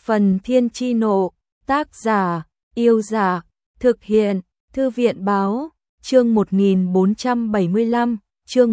Phần Thiên Chi Nộ, tác giả, Yêu Giả, thực hiện, Thư viện Báo, chương 1475, chương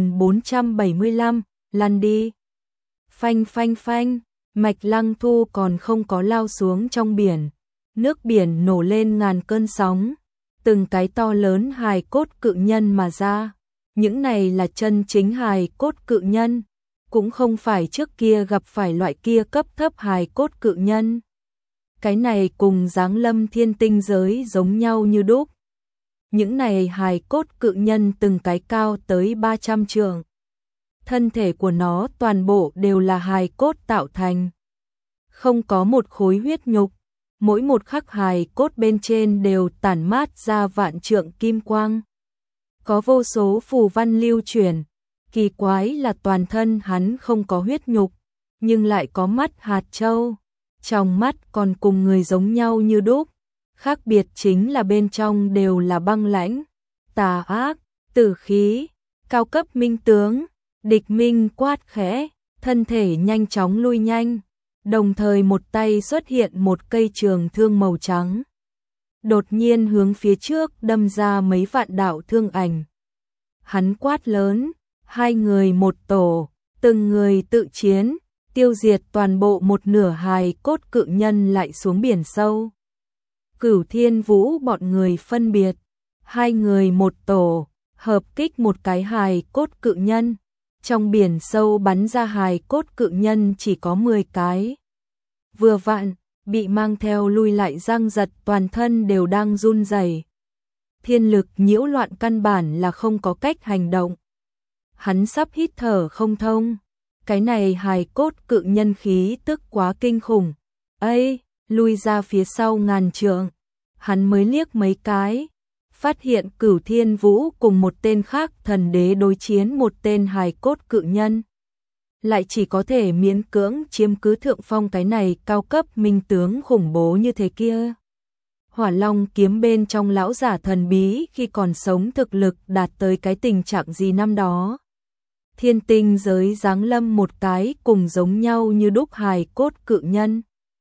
1475, lăn đi. Phanh phanh phanh, Mạch Lăng Thu còn không có lao xuống trong biển, nước biển nổ lên ngàn cơn sóng, từng cái to lớn hài cốt cự nhân mà ra. Những này là chân chính hài cốt cự nhân, cũng không phải trước kia gặp phải loại kia cấp thấp hài cốt cự nhân. Cái này cùng giáng lâm thiên tinh giới giống nhau như đúc. Những này hài cốt cự nhân từng cái cao tới 300 trượng. Thân thể của nó toàn bộ đều là hài cốt tạo thành. Không có một khối huyết nhục, mỗi một khắc hài cốt bên trên đều tản mát ra vạn trượng kim quang. Có vô số phù văn lưu chuyển, kỳ quái là toàn thân hắn không có huyết nhục, nhưng lại có mắt hạt châu, trong mắt còn cùng người giống nhau như đúc, khác biệt chính là bên trong đều là băng lãnh, tà ác, tử khí, cao cấp minh tướng. Địch Minh quát khẽ, thân thể nhanh chóng lui nhanh, đồng thời một tay xuất hiện một cây trường thương màu trắng. Đột nhiên hướng phía trước đâm ra mấy vạn đạo thương ảnh. Hắn quát lớn, hai người một tổ, từng người tự chiến, tiêu diệt toàn bộ một nửa hài cốt cự nhân lại xuống biển sâu. Cửu Thiên Vũ bọn người phân biệt, hai người một tổ, hợp kích một cái hài cốt cự nhân. Trong biển sâu bắn ra hài cốt cự nhân chỉ có 10 cái. Vừa vặn, bị mang theo lui lại Giang Giật toàn thân đều đang run rẩy. Thiên lực nhiễu loạn căn bản là không có cách hành động. Hắn sắp hít thở không thông. Cái này hài cốt cự nhân khí tức quá kinh khủng. Ây, lui ra phía sau ngàn trượng. Hắn mới liếc mấy cái. Phát hiện Cửu Thiên Vũ cùng một tên khác thần đế đối chiến một tên hài cốt cự nhân. Lại chỉ có thể miễn cưỡng chiếm cứ thượng phong cái này cao cấp minh tướng khủng bố như thế kia. Hỏa Long kiếm bên trong lão giả thần bí khi còn sống thực lực đạt tới cái tình trạng gì năm đó. Thiên tinh giới giáng lâm một cái cùng giống nhau như đúc hài cốt cự nhân.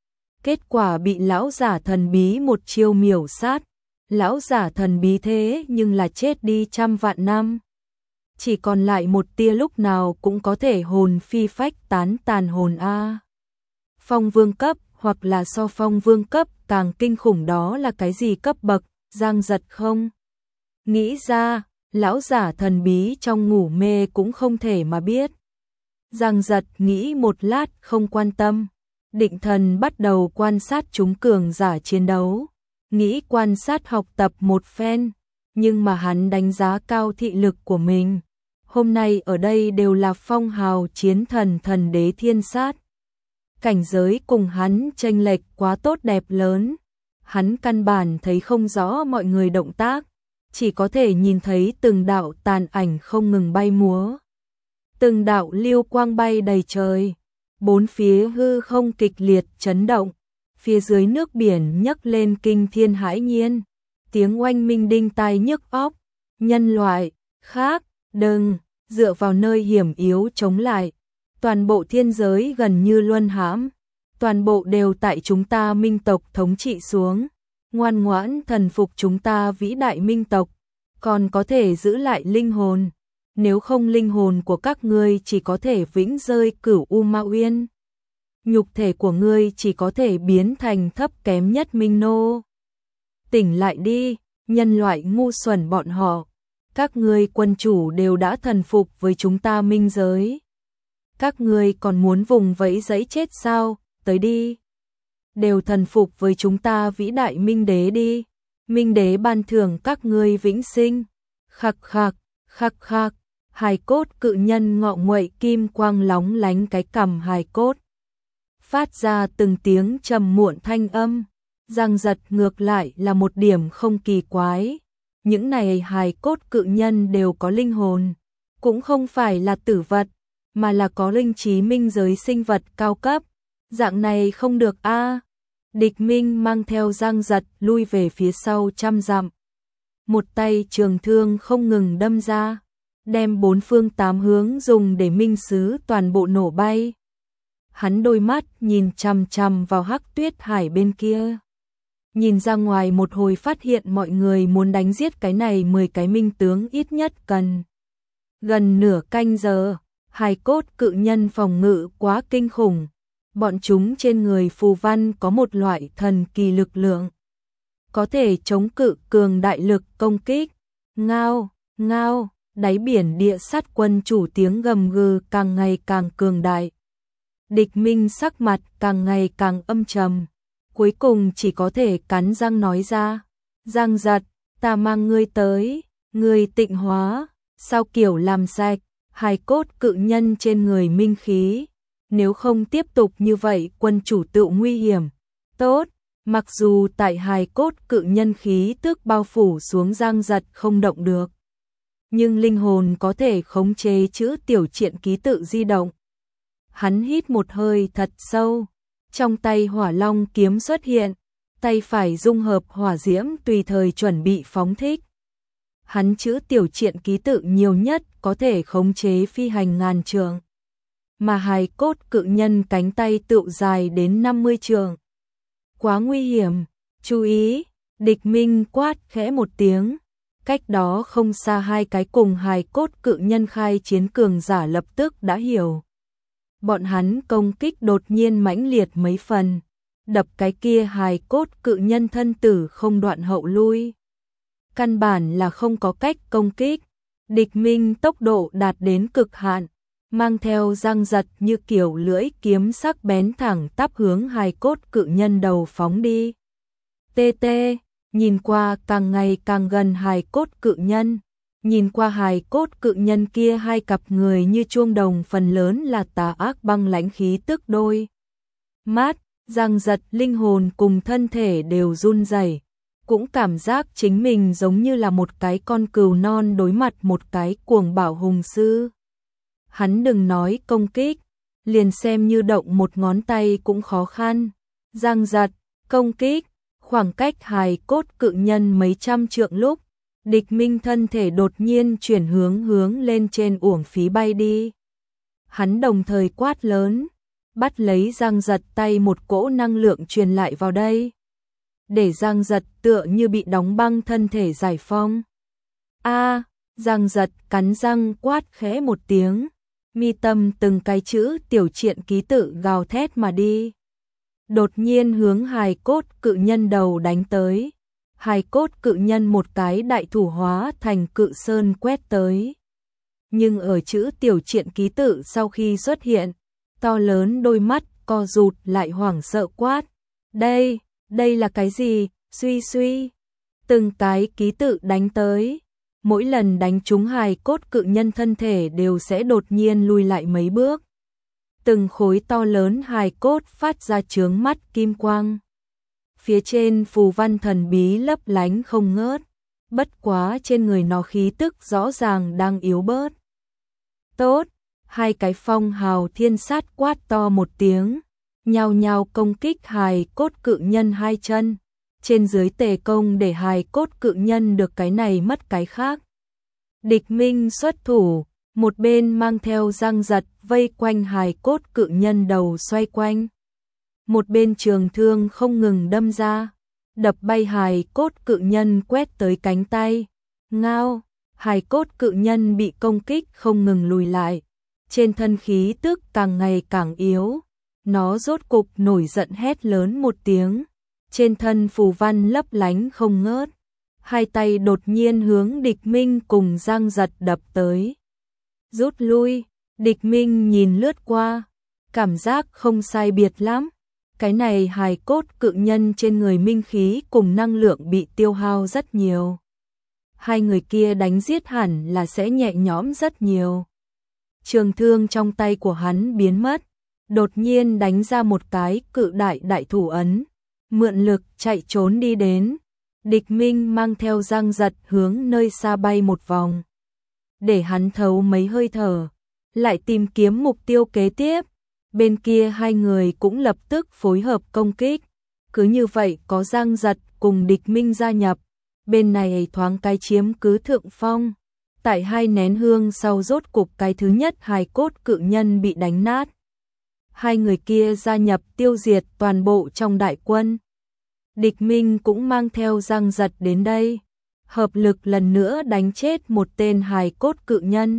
Kết quả bị lão giả thần bí một chiêu miểu sát. Lão giả thần bí thế nhưng là chết đi trăm vạn năm. Chỉ còn lại một tia lúc nào cũng có thể hồn phi phách tán tàn hồn a. Phong vương cấp hoặc là so phong vương cấp càng kinh khủng đó là cái gì cấp bậc, Giang Giật không nghĩ ra, lão giả thần bí trong ngủ mê cũng không thể mà biết. Giang Giật nghĩ một lát không quan tâm, định thần bắt đầu quan sát chúng cường giả chiến đấu. Nghĩ quan sát học tập một phen, nhưng mà hắn đánh giá cao thị lực của mình. Hôm nay ở đây đều là phong hào chiến thần thần đế thiên sát. Cảnh giới cùng hắn chênh lệch quá tốt đẹp lớn. Hắn căn bản thấy không rõ mọi người động tác, chỉ có thể nhìn thấy từng đạo tàn ảnh không ngừng bay múa. Từng đạo lưu quang bay đầy trời, bốn phía hư không kịch liệt chấn động. Phía dưới nước biển nhấc lên kinh thiên hãi nhiên, tiếng oanh minh đinh tai nhức óc. Nhân loại khác, đừng dựa vào nơi hiểm yếu chống lại. Toàn bộ thiên giới gần như luân hãm, toàn bộ đều tại chúng ta minh tộc thống trị xuống. Ngoan ngoãn thần phục chúng ta vĩ đại minh tộc, còn có thể giữ lại linh hồn. Nếu không linh hồn của các ngươi chỉ có thể vĩnh rơi Cửu U Ma Uyên. Nhục thể của ngươi chỉ có thể biến thành thấp kém nhất minh nô. Tỉnh lại đi, nhân loại ngu xuẩn bọn họ. Các ngươi quân chủ đều đã thần phục với chúng ta minh giới. Các ngươi còn muốn vùng vẫy giấy chết sao? Tới đi. Đều thần phục với chúng ta vĩ đại minh đế đi. Minh đế ban thưởng các ngươi vĩnh sinh. Khắc khắc, khắc khắc. Hài cốt cự nhân ngọ nguậy kim quang lóng lánh cái cằm hài cốt. Phát ra từng tiếng trầm muộn thanh âm. Giang Giật ngược lại là một điểm không kỳ quái. Những này hài cốt cự nhân đều có linh hồn, cũng không phải là tử vật, mà là có linh trí minh giới sinh vật cao cấp. Dạng này không được a. Địch Minh mang theo Giang Giật lui về phía sau 100 dặm. Một tay trường thương không ngừng đâm ra, đem bốn phương tám hướng dùng để minh sứ toàn bộ nổ bay. Hắn đôi mắt nhìn chằm chằm vào Hắc Tuyết Hải bên kia. Nhìn ra ngoài một hồi phát hiện mọi người muốn đánh giết cái này 10 cái minh tướng ít nhất cần gần nửa canh giờ. Hài cốt cự nhân phòng ngự quá kinh khủng. Bọn chúng trên người phù văn có một loại thần kỳ lực lượng. Có thể chống cự cường đại lực công kích. Ngao, ngao, đáy biển địa sát quân chủ tiếng gầm gừ càng ngày càng cường đại. Địch Minh sắc mặt càng ngày càng âm trầm. Cuối cùng chỉ có thể cắn răng nói ra. Giang Giật, ta mang ngươi tới, ngươi tịnh hóa, sao kiểu làm sạch, hài cốt cự nhân trên người minh khí. Nếu không tiếp tục như vậy quân chủ tự nguy hiểm. Tốt, mặc dù tại hài cốt cự nhân khí tức bao phủ xuống Giang Giật không động được. Nhưng linh hồn có thể khống chế chữ tiểu truyện ký tự di động. Hắn hít một hơi thật sâu. Trong tay hỏa long kiếm xuất hiện. Tay phải dung hợp hỏa diễm tùy thời chuẩn bị phóng thích. Hắn chữ tiểu truyện ký tự nhiều nhất có thể khống chế phi hành ngàn trượng. Mà hài cốt cự nhân cánh tay tựu dài đến 50 trượng. Quá nguy hiểm, chú ý, địch minh quát khẽ một tiếng. Cách đó không xa hai cái cùng hài cốt cự nhân khai chiến cường giả lập tức đã hiểu. Bọn hắn công kích đột nhiên mãnh liệt mấy phần. Đập cái kia hài cốt cự nhân thân tử không đoạn hậu lui. Căn bản là không có cách công kích. Địch minh tốc độ đạt đến cực hạn. Mang theo Giang Giật như kiểu lưỡi kiếm sắc bén thẳng tắp hướng hài cốt cự nhân đầu phóng đi. TT, nhìn qua càng ngày càng gần hài cốt cự nhân. Nhìn qua hài cốt cự nhân kia hai cặp người như chuông đồng phần lớn là tà ác băng lãnh khí tức đôi. Mát, Giang Giật linh hồn cùng thân thể đều run rẩy, cũng cảm giác chính mình giống như là một cái con cừu non đối mặt một cái cuồng bạo hùng sư. Hắn đừng nói công kích, liền xem như động một ngón tay cũng khó khăn. Giang Giật, công kích, khoảng cách hài cốt cự nhân mấy trăm trượng lúc, địch minh thân thể đột nhiên chuyển hướng lên trên uổng phí bay đi. Hắn đồng thời quát lớn, bắt lấy Giang Giật tay một cỗ năng lượng truyền lại vào đây. Để Giang Giật tựa như bị đóng băng thân thể giải phóng. Giang Giật cắn răng quát khẽ một tiếng. Mi tâm từng cái chữ tiểu truyện ký tự gào thét mà đi. Đột nhiên hướng hài cốt cự nhân đầu đánh tới. Hài cốt cự nhân một cái đại thủ hóa thành cự sơn quét tới. Nhưng ở chữ tiểu truyện ký tự sau khi xuất hiện, to lớn đôi mắt co rụt lại hoảng sợ quát. Đây là cái gì? Suy. Từng cái ký tự đánh tới. Mỗi lần đánh trúng hài cốt cự nhân thân thể đều sẽ đột nhiên lùi lại mấy bước. Từng khối to lớn hài cốt phát ra chướng mắt kim quang. Phía trên phù văn thần bí lấp lánh không ngớt. Bất quá trên người nó khí tức rõ ràng đang yếu bớt. Tốt, hai cái phong hào thiên sát quát to một tiếng. Nhao nhao công kích hài cốt cự nhân hai chân. Trên dưới tề công để hài cốt cự nhân được cái này mất cái khác. Địch minh xuất thủ, một bên mang theo Giang Giật vây quanh hài cốt cự nhân đầu xoay quanh. Một bên trường thương không ngừng đâm ra, đập bay hài cốt cự nhân quét tới cánh tay. Ngao, hài cốt cự nhân bị công kích không ngừng lùi lại. Trên thân khí tức càng ngày càng yếu. Nó rốt cục nổi giận hét lớn một tiếng. Trên thân phù văn lấp lánh không ngớt. Hai tay đột nhiên hướng địch minh cùng Giang Giật đập tới. Rút lui, địch minh nhìn lướt qua. Cảm giác không sai biệt lắm. Cái này hài cốt cự nhân trên người minh khí cùng năng lượng bị tiêu hao rất nhiều. Hai người kia đánh giết hẳn là sẽ nhẹ nhõm rất nhiều. Trường thương trong tay của hắn biến mất. Đột nhiên đánh ra một cái cự đại thủ ấn. Mượn lực chạy trốn đi đến. Địch minh mang theo Giang Giật hướng nơi xa bay một vòng. Để hắn thấu mấy hơi thở. Lại tìm kiếm mục tiêu kế tiếp. Bên kia hai người cũng lập tức phối hợp công kích. Cứ như vậy có Giang Giật cùng địch minh gia nhập. Bên này thoáng cái chiếm cứ thượng phong. Tại hai nén hương sau rốt cục cái thứ nhất hài cốt cự nhân bị đánh nát. hai người kia gia nhập tiêu diệt toàn bộ trong đại quân. Địch Minh cũng mang theo Giang Giật đến đây, hợp lực lần nữa đánh chết một tên hài cốt cự nhân.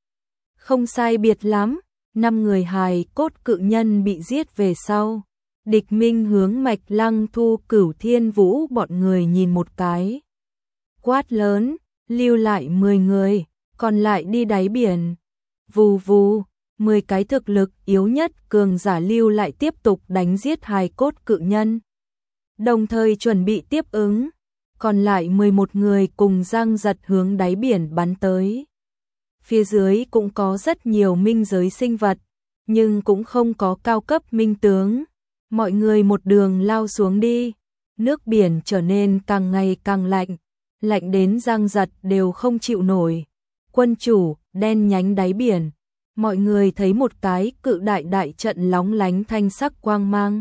Không sai biệt lắm, 5 người hài cốt cự nhân bị giết về sau. Địch Minh hướng Mạch Lăng Thu, Cửu Thiên Vũ bọn người nhìn một cái. Quát lớn, lưu lại 10 người, còn lại đi đáy biển. Vù vù, 10 cái thực lực yếu nhất cường giả lưu lại tiếp tục đánh giết hài cốt cự nhân. Đồng thời chuẩn bị tiếp ứng, còn lại 11 người cùng Giang Giật hướng đáy biển bắn tới. Phía dưới cũng có rất nhiều minh giới sinh vật, nhưng cũng không có cao cấp minh tướng. Mọi người một đường lao xuống đi, nước biển trở nên càng ngày càng lạnh, lạnh đến Giang Giật đều không chịu nổi. Quân chủ, đen nhánh đáy biển, mọi người thấy một cái cự đại trận lóng lánh thanh sắc quang mang.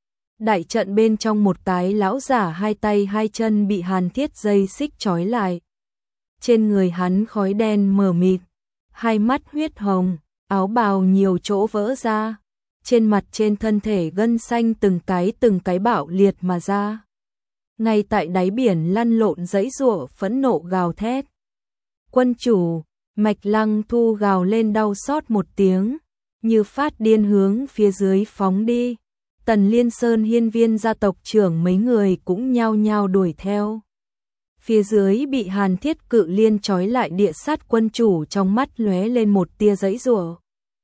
Đại trận bên trong một cái lão giả hai tay hai chân bị hàn thiết dây xích trói lại. Trên người hắn khói đen mờ mịt, hai mắt huyết hồng, áo bào nhiều chỗ vỡ ra. Trên mặt trên thân thể gân xanh từng cái bạo liệt mà ra. Ngay tại đáy biển lăn lộn giãy giụa phẫn nộ gào thét. Quân chủ, Mạch Lăng Thu gào lên đau xót một tiếng, như phát điên hướng phía dưới phóng đi. Tần Liên Sơn hiên viên gia tộc trưởng mấy người cũng nhao nhao đuổi theo. Phía dưới bị hàn thiết cự liên trói lại địa sát quân chủ trong mắt lóe lên một tia giãy giụa.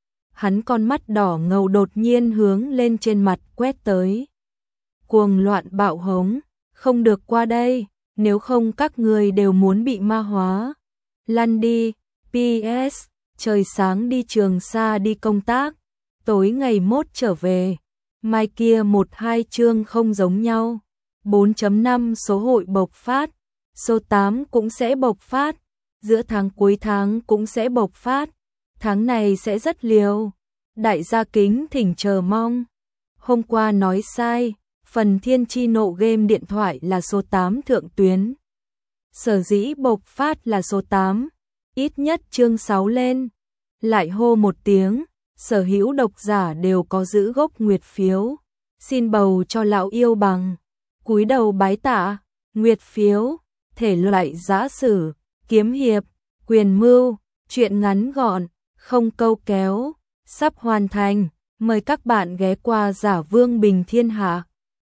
Hắn con mắt đỏ ngầu đột nhiên hướng lên trên mặt quét tới. Cuồng loạn bạo hống, không được qua đây, nếu không các người đều muốn bị ma hóa. Lăn đi, PS, trời sáng đi Trường Sa đi công tác, tối ngày mốt trở về. Mai kia 1-2 chương không giống nhau. 4.5 số hội bộc phát, số 8 cũng sẽ bộc phát, giữa tháng cuối tháng cũng sẽ bộc phát. Tháng này sẽ rất liều. Đại gia kính thỉnh chờ mong. Hôm qua nói sai, phần Thiên Chi Nộ game điện thoại là số 8 thượng tuyến. Sở dĩ bộc phát là số 8, ít nhất chương 6 lên. Lại hô một tiếng, sở hữu độc giả đều có giữ gốc nguyệt phiếu. Xin bầu cho lão yêu bằng. Cúi đầu bái tạ, nguyệt phiếu, thể loại giã sử, kiếm hiệp, quyền mưu, truyện ngắn gọn, không câu kéo. Sắp hoàn thành, mời các bạn ghé qua Giả Vương Bình Thiên Hạ.